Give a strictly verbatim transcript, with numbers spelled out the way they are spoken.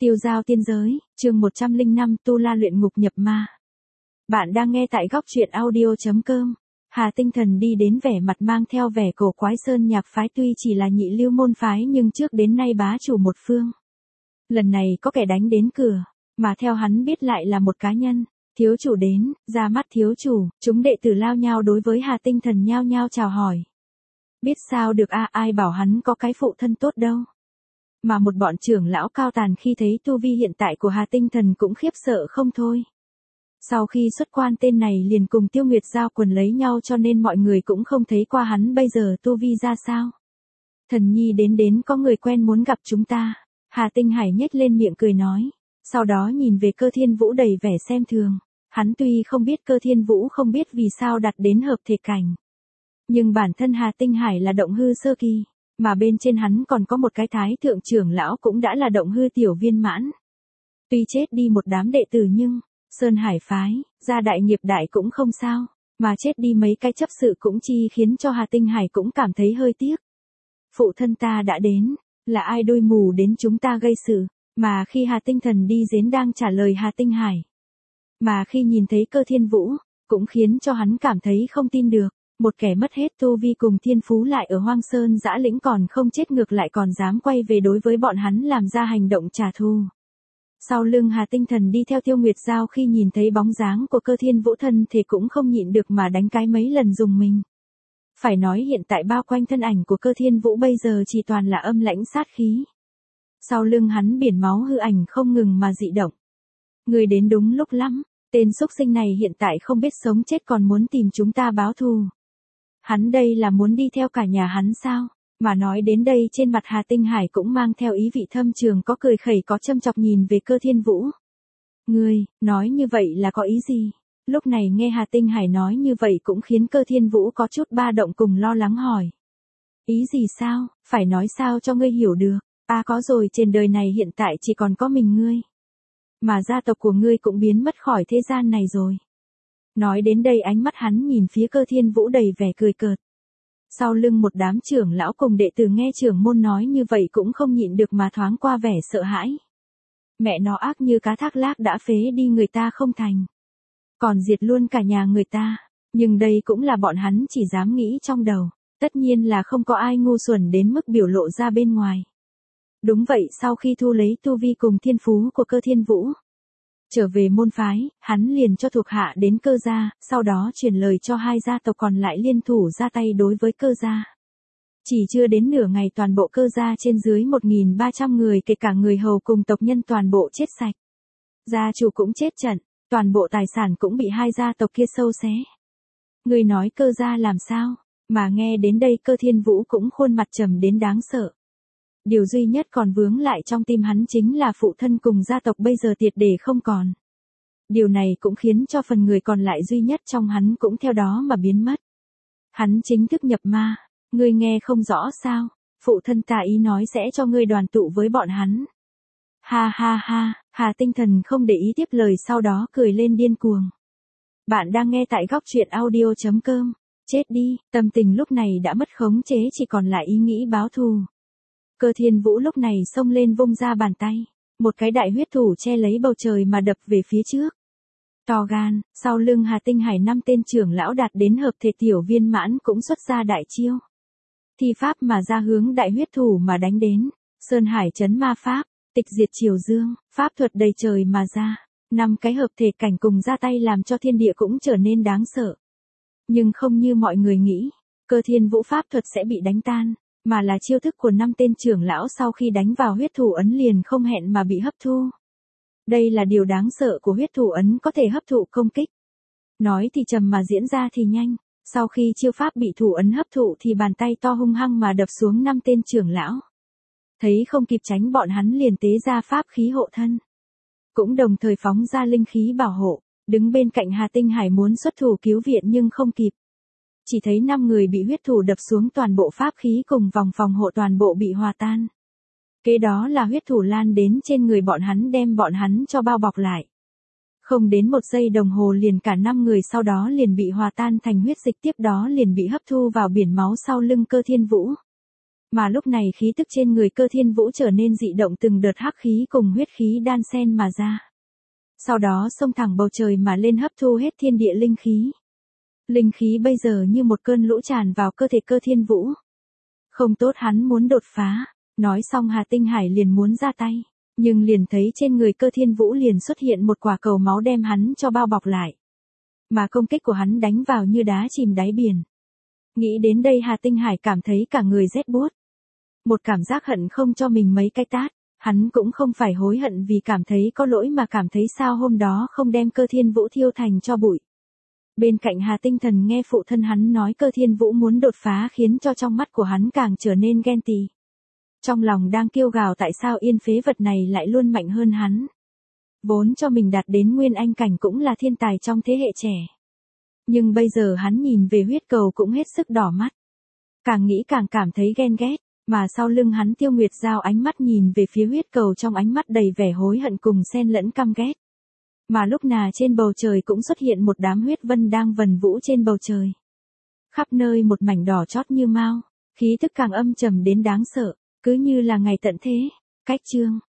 Tiêu giao tiên giới, chương một trăm lẻ năm tu la luyện ngục nhập ma. Bạn đang nghe tại góc truyện audio.com. Hà Tinh Thần đi đến vẻ mặt mang theo vẻ cổ quái sơn nhạc phái tuy chỉ là nhị lưu môn phái nhưng trước đến nay bá chủ một phương. Lần này có kẻ đánh đến cửa, mà theo hắn biết lại là một cá nhân. Thiếu chủ đến, ra mắt thiếu chủ, chúng đệ tử lao nhau đối với Hà Tinh Thần nhao nhao chào hỏi. Biết sao được a ai bảo hắn có cái phụ thân tốt đâu. Mà một bọn trưởng lão cao tàn khi thấy tu vi hiện tại của Hà Tinh Thần cũng khiếp sợ không thôi. Sau khi xuất quan tên này liền cùng Tiêu Nguyệt giao quần lấy nhau cho nên mọi người cũng không thấy qua hắn bây giờ tu vi ra sao. Thần nhi đến đến có người quen muốn gặp chúng ta. Hà Tinh Hải nhếch lên miệng cười nói. Sau đó nhìn về Cơ Thiên Vũ đầy vẻ xem thường. Hắn tuy không biết Cơ Thiên Vũ không biết vì sao đặt đến hợp thể cảnh. Nhưng bản thân Hà Tinh Hải là động hư sơ kỳ. Mà bên trên hắn còn có một cái thái thượng trưởng lão cũng đã là động hư tiểu viên mãn. Tuy chết đi một đám đệ tử nhưng, Sơn Hải phái, gia đại nghiệp đại cũng không sao, mà chết đi mấy cái chấp sự cũng chi khiến cho Hà Tinh Hải cũng cảm thấy hơi tiếc. Phụ thân ta đã đến, là ai đôi mù đến chúng ta gây sự, mà khi Hà Tinh Thần đi đến đang trả lời Hà Tinh Hải. Mà khi nhìn thấy Cơ Thiên Vũ, cũng khiến cho hắn cảm thấy không tin được. Một kẻ mất hết tu vi cùng thiên phú lại ở Hoang Sơn Dã Lĩnh còn không chết ngược lại còn dám quay về đối với bọn hắn làm ra hành động trả thù. Sau lưng Hà Tinh Thần đi theo Tiêu Nguyệt Giao khi nhìn thấy bóng dáng của Cơ Thiên Vũ thân thì cũng không nhịn được mà đánh cái mấy lần dùng mình. Phải nói hiện tại bao quanh thân ảnh của Cơ Thiên Vũ bây giờ chỉ toàn là âm lãnh sát khí. Sau lưng hắn biển máu hư ảnh không ngừng mà dị động. Người đến đúng lúc lắm, tên xúc sinh này hiện tại không biết sống chết còn muốn tìm chúng ta báo thù. Hắn đây là muốn đi theo cả nhà hắn sao? Mà nói đến đây trên mặt Hà Tinh Hải cũng mang theo ý vị thâm trường có cười khẩy có châm chọc nhìn về Cơ Thiên Vũ. Ngươi, nói như vậy là có ý gì? Lúc này nghe Hà Tinh Hải nói như vậy cũng khiến Cơ Thiên Vũ có chút ba động cùng lo lắng hỏi. Ý gì sao? Phải nói sao cho ngươi hiểu được? À có rồi, trên đời này hiện tại chỉ còn có mình ngươi. Mà gia tộc của ngươi cũng biến mất khỏi thế gian này rồi. Nói đến đây ánh mắt hắn nhìn phía Cơ Thiên Vũ đầy vẻ cười cợt. Sau lưng một đám trưởng lão cùng đệ tử nghe trưởng môn nói như vậy cũng không nhịn được mà thoáng qua vẻ sợ hãi. Mẹ nó ác như cá thác lác đã phế đi người ta không thành. Còn diệt luôn cả nhà người ta. Nhưng đây cũng là bọn hắn chỉ dám nghĩ trong đầu. Tất nhiên là không có ai ngu xuẩn đến mức biểu lộ ra bên ngoài. Đúng vậy, sau khi thu lấy tu vi cùng thiên phú của Cơ Thiên Vũ. Trở về môn phái, hắn liền cho thuộc hạ đến Cơ gia, sau đó truyền lời cho hai gia tộc còn lại liên thủ ra tay đối với Cơ gia. Chỉ chưa đến nửa ngày toàn bộ Cơ gia trên dưới một nghìn ba trăm người kể cả người hầu cùng tộc nhân toàn bộ chết sạch. Gia chủ cũng chết trận, toàn bộ tài sản cũng bị hai gia tộc kia sâu xé. Người nói Cơ gia làm sao, mà nghe đến đây Cơ Thiên Vũ cũng khuôn mặt trầm đến đáng sợ. Điều duy nhất còn vướng lại trong tim hắn chính là phụ thân cùng gia tộc bây giờ triệt để không còn. Điều này cũng khiến cho phần người còn lại duy nhất trong hắn cũng theo đó mà biến mất. Hắn chính thức nhập ma, ngươi nghe không rõ sao, phụ thân ta ý nói sẽ cho ngươi đoàn tụ với bọn hắn. Ha ha ha, Hà Tinh Thần không để ý tiếp lời sau đó cười lên điên cuồng. Bạn đang nghe tại góc truyện audio.com, chết đi, tâm tình lúc này đã mất khống chế chỉ còn lại ý nghĩ báo thù. Cơ Thiên Vũ lúc này xông lên vung ra bàn tay, một cái đại huyết thủ che lấy bầu trời mà đập về phía trước. To gan, sau lưng Hà Tinh Hải năm tên trưởng lão đạt đến hợp thể tiểu viên mãn cũng xuất ra đại chiêu. Thi pháp mà ra hướng đại huyết thủ mà đánh đến, Sơn Hải chấn ma pháp, tịch diệt triều dương, pháp thuật đầy trời mà ra, năm cái hợp thể cảnh cùng ra tay làm cho thiên địa cũng trở nên đáng sợ. Nhưng không như mọi người nghĩ, Cơ Thiên Vũ pháp thuật sẽ bị đánh tan. Mà là chiêu thức của năm tên trưởng lão sau khi đánh vào huyết thủ ấn liền không hẹn mà bị hấp thu. Đây là điều đáng sợ của huyết thủ ấn có thể hấp thụ công kích. Nói thì chậm mà diễn ra thì nhanh, sau khi chiêu pháp bị thủ ấn hấp thụ thì bàn tay to hung hăng mà đập xuống năm tên trưởng lão. Thấy không kịp tránh bọn hắn liền tế ra pháp khí hộ thân. Cũng đồng thời phóng ra linh khí bảo hộ, đứng bên cạnh Hà Tinh Hải muốn xuất thủ cứu viện nhưng không kịp. Chỉ thấy năm người bị huyết thủ đập xuống toàn bộ pháp khí cùng vòng phòng hộ toàn bộ bị hòa tan. Kế đó là huyết thủ lan đến trên người bọn hắn đem bọn hắn cho bao bọc lại. Không đến một giây đồng hồ liền cả năm người sau đó liền bị hòa tan thành huyết dịch tiếp đó liền bị hấp thu vào biển máu sau lưng Cơ Thiên Vũ. Mà lúc này khí tức trên người Cơ Thiên Vũ trở nên dị động, từng đợt hắc khí cùng huyết khí đan xen mà ra. Sau đó xông thẳng bầu trời mà lên, hấp thu hết thiên địa linh khí. Linh khí bây giờ như một cơn lũ tràn vào cơ thể Cơ Thiên Vũ. Không tốt, hắn muốn đột phá. Nói xong Hà Tinh Hải liền muốn ra tay. Nhưng liền thấy trên người Cơ Thiên Vũ liền xuất hiện một quả cầu máu đem hắn cho bao bọc lại. Mà công kích của hắn đánh vào như đá chìm đáy biển. Nghĩ đến đây Hà Tinh Hải cảm thấy cả người rét buốt. Một cảm giác hận không cho mình mấy cái tát. Hắn cũng không phải hối hận vì cảm thấy có lỗi, mà cảm thấy sao hôm đó không đem Cơ Thiên Vũ thiêu thành cho bụi. Bên cạnh Hà Tinh Thần nghe phụ thân hắn nói Cơ Thiên Vũ muốn đột phá khiến cho trong mắt của hắn càng trở nên ghen tị. Trong lòng đang kêu gào tại sao yên phế vật này lại luôn mạnh hơn hắn. Vốn cho mình đạt đến Nguyên Anh cảnh cũng là thiên tài trong thế hệ trẻ. Nhưng bây giờ hắn nhìn về huyết cầu cũng hết sức đỏ mắt. Càng nghĩ càng cảm thấy ghen ghét, mà sau lưng hắn Tiêu Nguyệt Giao ánh mắt nhìn về phía huyết cầu, trong ánh mắt đầy vẻ hối hận cùng xen lẫn căm ghét. Mà lúc nào trên bầu trời cũng xuất hiện một đám huyết vân đang vần vũ trên bầu trời. Khắp nơi một mảnh đỏ chót như mao, khí tức càng âm trầm đến đáng sợ, cứ như là ngày tận thế. Cách chương